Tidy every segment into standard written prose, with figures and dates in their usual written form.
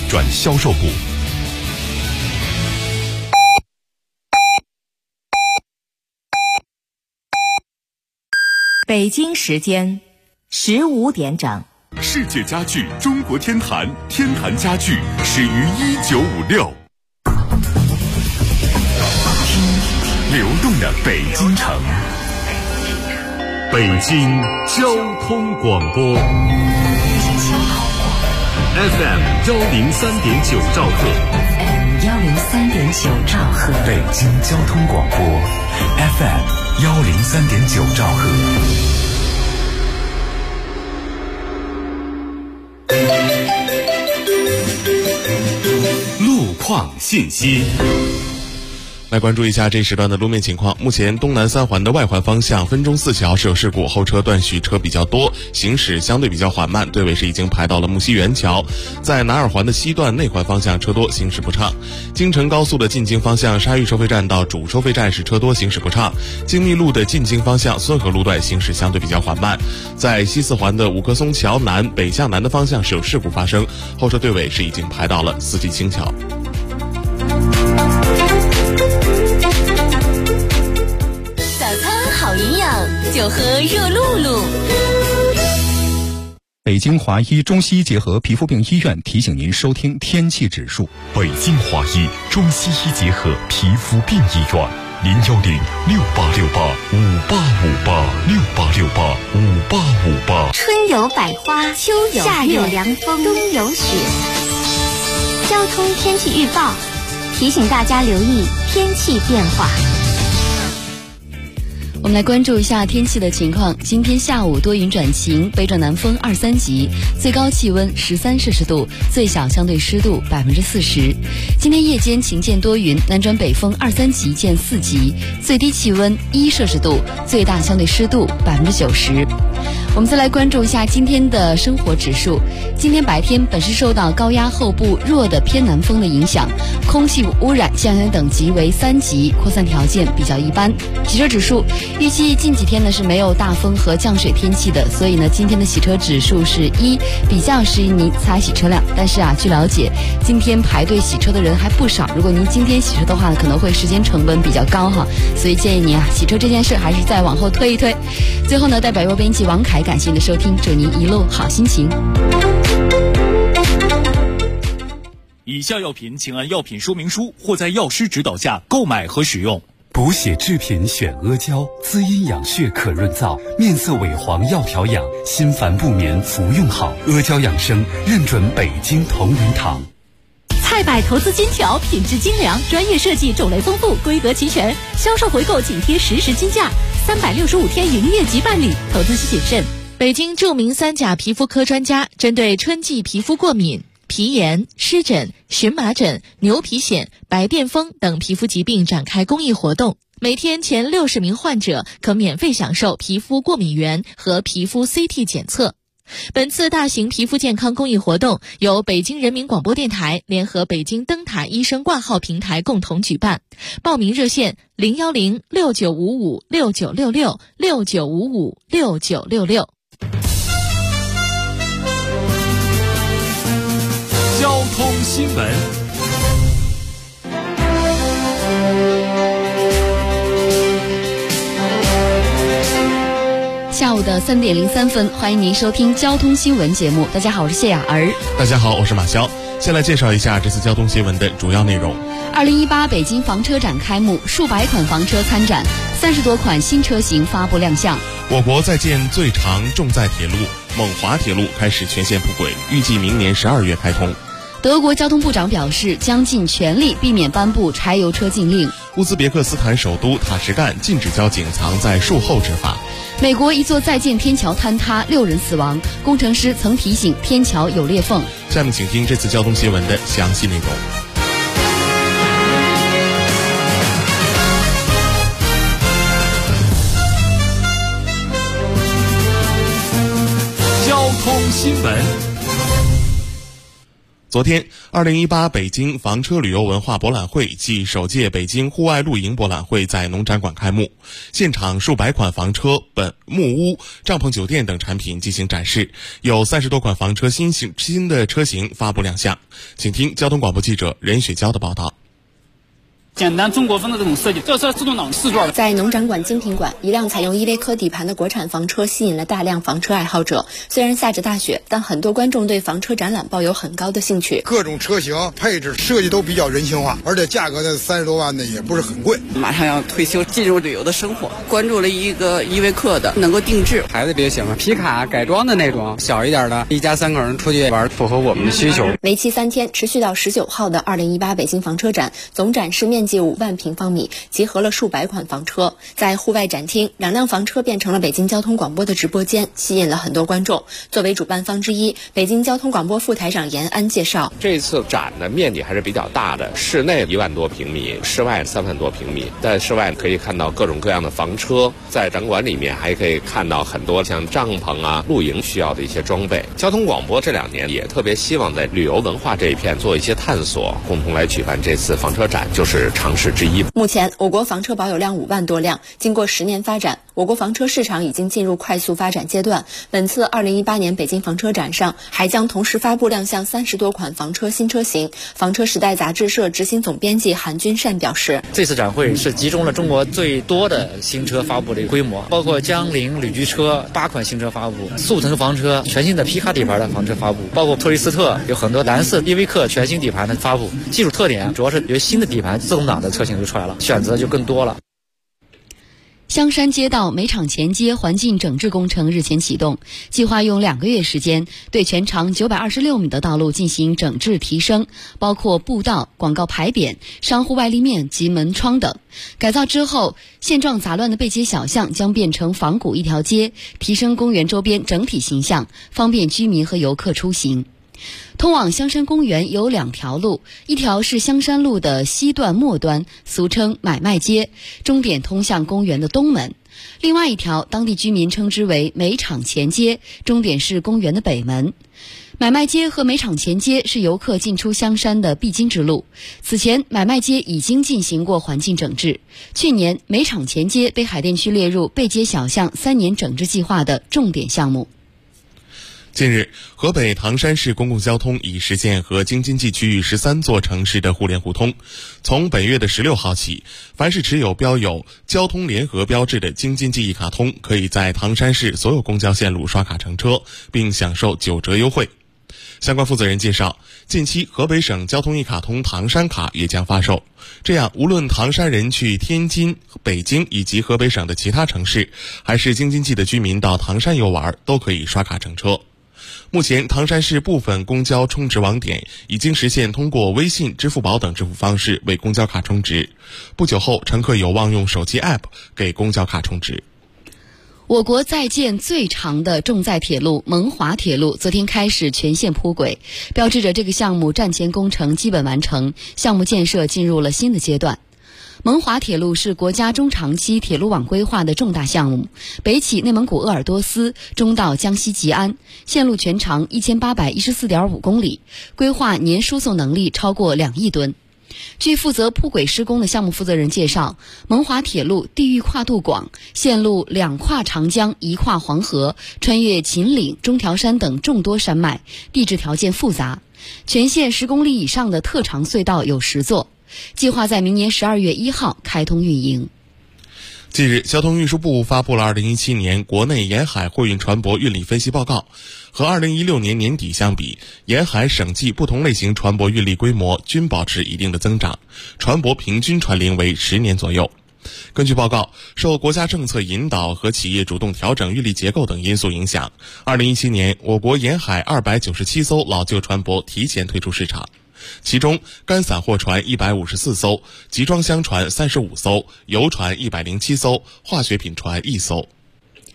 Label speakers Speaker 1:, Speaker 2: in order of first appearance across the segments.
Speaker 1: 转销售部。
Speaker 2: 北京时间15点整。
Speaker 1: 世界家具中国天坛，天坛家具始于1956。流动的北京城，北京交通广播 FM 103.9兆赫，
Speaker 3: 103.9兆赫，
Speaker 1: 北京交通广播 FM 103.9兆赫。路况信息。来关注一下这时段的路面情况。目前东南三环的外环方向分钟寺桥是有事故，后车断续，车比较多，行驶相对比较缓慢，队尾是已经排到了木樨园桥。在南二环的西段内环方向车多，行驶不畅。京承高速的进京方向沙峪收费站到主收费站是车多，行驶不畅。京密路的进京方向孙河路段行驶相对比较缓慢。在西四环的五棵松桥南北向南的方向是有事故发生，后车队尾是已经排到了四季青桥。
Speaker 2: 好营养就喝热露露。
Speaker 4: 北京华医中西医结合皮肤病医院提醒您收听天气指数。
Speaker 1: 北京华医中西医结合皮肤病医院，0106868586868，686858。
Speaker 3: 春有百花，秋有夏有凉风，冬有雪。交通天气预报提醒大家留意天气变化。
Speaker 5: 我们来关注一下天气的情况。今天下午多云转晴，北转南风2、3级，最高气温13摄氏度，最小相对湿度40%。今天夜间晴间多云，南转北风2、3级见4级，最低气温1摄氏度，最大相对湿度90%。我们再来关注一下今天的生活指数。今天白天本是受到高压后部弱的偏南风的影响，空气污染降雨等级为3级，扩散条件比较一般。洗车指数预计近几天呢是没有大风和降水天气的，所以呢今天的洗车指数是1，比较适宜您擦洗车辆。但是据了解，今天排队洗车的人还不少，如果您今天洗车的话呢，可能会时间成本比较高哈，所以建议您洗车这件事还是再往后推一推。最后呢，代表由编辑王凯感谢您的收听，祝您一路好心情。
Speaker 6: 以下药品请按药品说明书或在药师指导下购买和使用。
Speaker 7: 补血制品选阿胶，滋阴养血可润燥，面色萎黄要调养，心烦不眠服用好。阿胶养生认准北京同仁堂。
Speaker 8: 菜百投资金条，品质精良，专业设计，种类丰富，规格齐全，销售回购紧贴实时均价，365天营业即办理，投资需谨慎。
Speaker 9: 北京著名3甲皮肤科专家针对春季皮肤过敏、皮炎、湿疹、荨麻疹、牛皮癣、白癜风等皮肤疾病展开公益活动，每天前60名患者可免费享受皮肤过敏原和皮肤 CT 检测。本次大型皮肤健康公益活动由北京人民广播电台联合北京灯塔医生挂号平台共同举办，报名热线0106955696669556966。
Speaker 6: 交通新闻。
Speaker 5: 下午的3点03分，欢迎您收听交通新闻节目。大家好，我是谢雅儿。
Speaker 1: 大家好，我是马潇。先来介绍一下这次交通新闻的主要内容。
Speaker 5: 2018北京房车展开幕，数百款房车参展，30多款新车型发布亮相。
Speaker 1: 我国在建最长重载铁路蒙华铁路开始全线铺轨，预计明年12月开通。
Speaker 5: 德国交通部长表示，将尽全力避免颁布柴油车禁令。
Speaker 1: 乌兹别克斯坦首都塔什干禁止交警藏在树后执法。
Speaker 5: 美国一座在建天桥坍塌，6人死亡，工程师曾提醒天桥有裂缝。
Speaker 1: 下面请听这次交通新闻的详细内容。
Speaker 6: 交通新闻。
Speaker 1: 昨天，2018北京房车旅游文化博览会暨首届北京户外露营博览会在农展馆开幕，现场数百款房车、木屋、帐篷酒店等产品进行展示，有30多款房车新的车型发布亮相。请听交通广播记者任雪娇的报道。
Speaker 10: 简单中国风的这种设计，这车自动挡4座。
Speaker 11: 在农展馆精品馆，一辆采用依维柯底盘的国产房车吸引了大量房车爱好者。虽然下着大雪，但很多观众对房车展览抱有很高的兴趣。
Speaker 12: 各种车型配置设计都比较人性化，而且价格呢30多万的也不是很贵。
Speaker 13: 马上要退休，进入旅游的生活，关注了一个依维柯的，能够定制。
Speaker 14: 孩子比较喜欢皮卡改装的那种，小一点的，一家3口人出去玩，符合我们的需求。
Speaker 11: 为期3天，持续到19号的2018北京房车展，总展示面积5万平方米，集合了数百款房车。在户外展厅，2辆房车变成了北京交通广播的直播间，吸引了很多观众。作为主办方之一，北京交通广播副台长严安介绍，
Speaker 15: 这次展的面积还是比较大的，室内1万多平米，室外3万多平米。在室外可以看到各种各样的房车，在展馆里面还可以看到很多像帐篷啊、露营需要的一些装备。交通广播这2年也特别希望在旅游文化这一片做一些探索，共同来举办这次房车展，就是尝试之一。
Speaker 11: 目前我国房车保有量5万多辆，经过10年发展，我国房车市场已经进入快速发展阶段。本次2018年北京房车展上，还将同时发布亮相30多款房车新车型。房车时代杂志社执行总编辑韩君善表示，
Speaker 16: 这次展会是集中了中国最多的新车发布的规模，包括江铃旅居车8款新车发布，速腾房车全新的皮卡底盘的房车发布，包括托雷斯特有很多蓝色依维柯全新底盘的发布。技术特点主要是有新的底盘自动挡的车型就出来了，选择就更多了。
Speaker 5: 香山街道煤厂前街环境整治工程日前启动，计划用2个月时间对全长926米的道路进行整治提升，包括步道、广告牌匾、商户外立面及门窗等。改造之后，现状杂乱的背街小巷将变成仿古一条街，提升公园周边整体形象，方便居民和游客出行。通往香山公园有2条路，一条是香山路的西段末端，俗称买卖街，终点通向公园的东门；另外一条当地居民称之为煤厂前街，终点是公园的北门。买卖街和煤厂前街是游客进出香山的必经之路。此前，买卖街已经进行过环境整治。去年，煤厂前街被海淀区列入背街小巷3年整治计划的重点项目。
Speaker 1: 近日，河北唐山市公共交通已实现和京津冀区域13座城市的互联互通。从本月的16号起，凡是持有标有交通联合标志的京津冀一卡通，可以在唐山市所有公交线路刷卡乘车，并享受9折优惠。相关负责人介绍，近期河北省交通一卡通唐山卡也将发售，这样无论唐山人去天津、北京以及河北省的其他城市，还是京津冀的居民到唐山游玩，都可以刷卡乘车。目前，唐山市部分公交充值网点已经实现通过微信、支付宝等支付方式为公交卡充值。不久后，乘客有望用手机 App 给公交卡充值。
Speaker 5: 我国在建最长的重载铁路蒙华铁路昨天开始全线铺轨，标志着这个项目战前工程基本完成，项目建设进入了新的阶段。蒙华铁路是国家中长期铁路网规划的重大项目，北起内蒙古鄂尔多斯，中到江西吉安，线路全长1814.5公里，规划年输送能力超过2亿吨。据负责铺轨施工的项目负责人介绍，蒙华铁路地域跨度广，线路2跨长江1跨黄河，穿越秦岭、中条山等众多山脉，地质条件复杂，全线10公里以上的特长隧道有10座，计划在明年12月1号开通运营。
Speaker 1: 近日，交通运输部发布了2017年国内沿海货运船舶运力分析报告，和2016年年底相比，沿海省际不同类型船舶运力规模均保持一定的增长，船舶平均船龄为10年左右。根据报告，受国家政策引导和企业主动调整运力结构等因素影响，2017年我国沿海297艘老旧船舶提前退出市场，其中干散货船154艘，集装箱船35艘，油船107艘，化学品船1艘。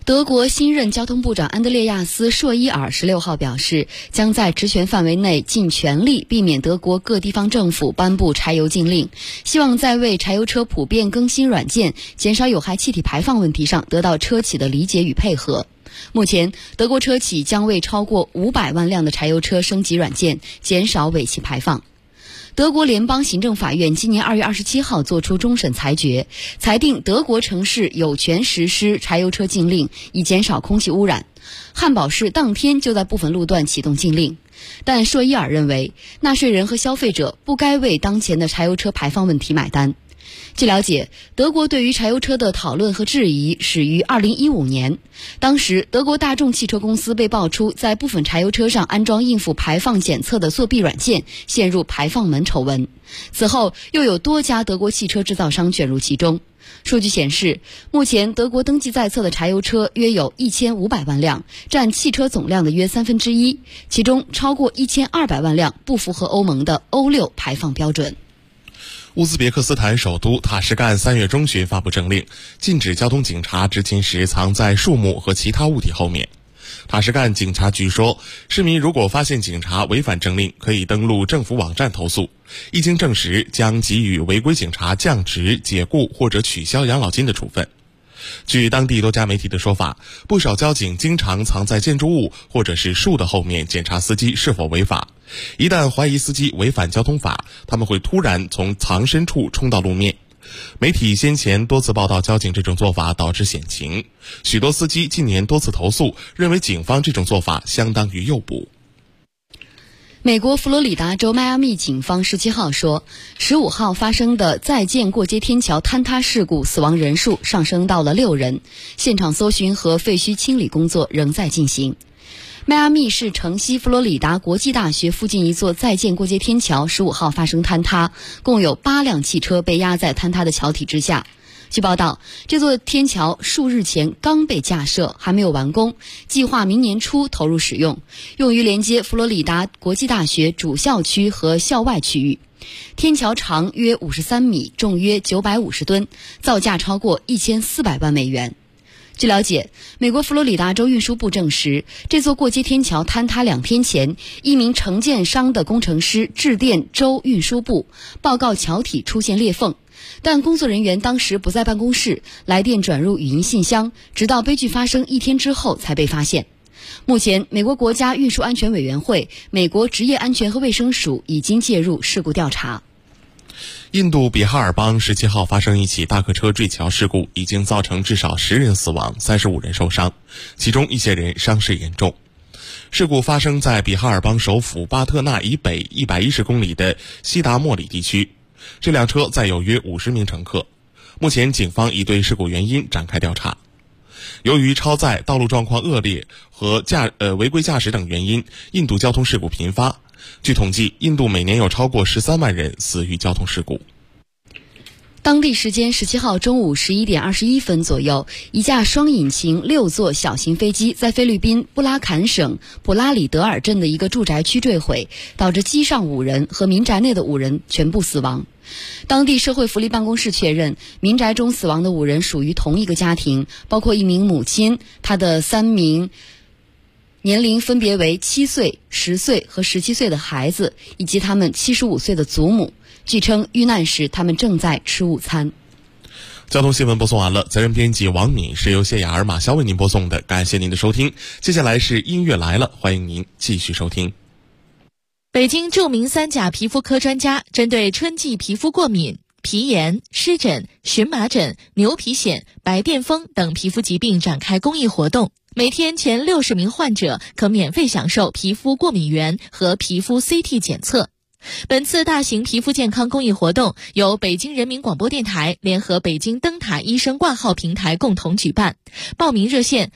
Speaker 5: 德国新任交通部长安德烈亚斯·朔伊尔16号表示，将在职权范围内尽全力避免德国各地方政府颁布柴油禁令，希望在为柴油车普遍更新软件、减少有害气体排放问题上得到车企的理解与配合。目前，德国车企将为超过500万辆的柴油车升级软件，减少尾气排放。德国联邦行政法院今年2月27号作出终审裁决，裁定德国城市有权实施柴油车禁令，以减少空气污染。汉堡市当天就在部分路段启动禁令，但朔伊尔认为，纳税人和消费者不该为当前的柴油车排放问题买单。据了解，德国对于柴油车的讨论和质疑始于2015年，当时德国大众汽车公司被爆出在部分柴油车上安装应付排放检测的作弊软件，陷入排放门丑闻。此后又有多家德国汽车制造商卷入其中。数据显示，目前德国登记在册的柴油车约有1500万辆，占汽车总量的约1/3，其中超过1200万辆不符合欧盟的欧6排放标准。
Speaker 1: 乌兹别克斯坦首都塔什干3月中旬发布政令，禁止交通警察执勤时藏在树木和其他物体后面。塔什干警察局说，市民如果发现警察违反政令，可以登录政府网站投诉，一经证实将给予违规警察降职、解雇或者取消养老金的处分。据当地多家媒体的说法，不少交警经常藏在建筑物或者是树的后面检查司机是否违法。一旦怀疑司机违反交通法，他们会突然从藏身处冲到路面。媒体先前多次报道交警这种做法导致险情，许多司机近年多次投诉，认为警方这种做法相当于诱捕。
Speaker 5: 美国佛罗里达州迈阿密警方17号说，15号发生的在建过街天桥坍塌事故死亡人数上升到了6人，现场搜寻和废墟清理工作仍在进行。迈阿密市城西佛罗里达国际大学附近一座在建过街天桥15号发生坍塌，共有8辆汽车被压在坍塌的桥体之下。据报道，这座天桥数日前刚被架设，还没有完工，计划明年初投入使用，用于连接佛罗里达国际大学主校区和校外区域。天桥长约53米，重约950吨，造价超过1400万美元。据了解，美国佛罗里达州运输部证实，这座过街天桥坍塌2天前，一名承建商的工程师致电州运输部，报告桥体出现裂缝，但工作人员当时不在办公室，来电转入语音信箱，直到悲剧发生1天之后才被发现。目前，美国国家运输安全委员会、美国职业安全和卫生署已经介入事故调查。
Speaker 1: 印度比哈尔邦17号发生一起大客车坠桥事故，已经造成至少10人死亡，35人受伤，其中一些人伤势严重。事故发生在比哈尔邦首府巴特纳以北110公里的西达莫里地区，这辆车载有约50名乘客。目前警方已对事故原因展开调查。由于超载、道路状况恶劣和违规驾驶等原因，印度交通事故频发。据统计，印度每年有超过13万人死于交通事故。
Speaker 5: 当地时间17号中午11点21分左右，一架双引擎6座小型飞机在菲律宾布拉坎省普拉里德尔镇的一个住宅区坠毁，导致机上5人和民宅内的5人全部死亡。当地社会福利办公室确认，民宅中死亡的5人属于同一个家庭，包括一名母亲、她的3名年龄分别为7岁、10岁和17岁的孩子，以及他们75岁的祖母。据称，遇难时他们正在吃午餐。
Speaker 1: 交通新闻播送完了，责任编辑王敏，是由谢雅儿、马潇为您播送的，感谢您的收听。接下来是音乐来了，欢迎您继续收听。
Speaker 9: 北京著名3甲皮肤科专家针对春季皮肤过敏、皮炎、湿疹、荨麻疹、牛皮癣、白癜风等皮肤疾病展开公益活动，每天前60名患者可免费享受皮肤过敏原和皮肤 CT 检测。本次大型皮肤健康公益活动由北京人民广播电台联合北京灯塔医生挂号平台共同举办，报名热线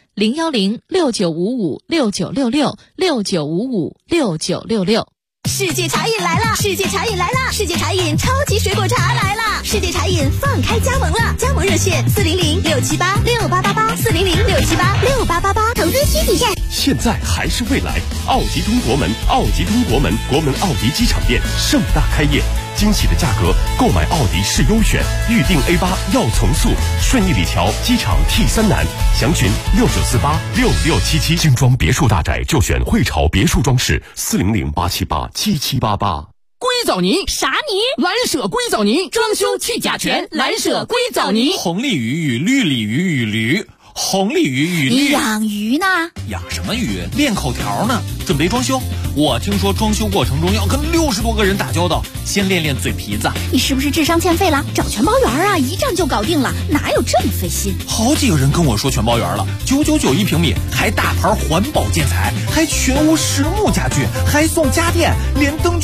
Speaker 9: 010-6955-6966，6955-6966。
Speaker 2: 世界茶饮来了！世界茶饮来了！世界茶饮超级水果茶来了！世界茶饮放开加盟了，加盟热线400-678-6888，400-678-6888。 投资虚拟站。
Speaker 17: 现在还是未来，奥吉通国门，奥吉通国门，国门奥迪机场店盛大开业，惊喜的价格，购买奥迪是优选，预定 A8 要从速，顺义里桥机场 T3南，详询69486677，精装别墅大宅就选汇潮别墅装饰，400-878-7788。
Speaker 18: 硅藻泥啥泥？蓝舍硅藻泥，装修去甲醛，蓝舍硅藻泥。
Speaker 6: 红鲤鱼与绿鲤鱼与驴，红鲤鱼与绿。
Speaker 2: 你养鱼呢？
Speaker 6: 养什么鱼？练口条呢。准备装修，我听说装修过程中要跟60多个人打交道，先练练嘴皮子。
Speaker 2: 你是不是智商欠费了？找全包园啊，一站就搞定了，哪有这么费心？
Speaker 6: 好几个人跟我说全包园了，999一平米，还大牌环保建材，还全屋实木家具，还送家电，连灯具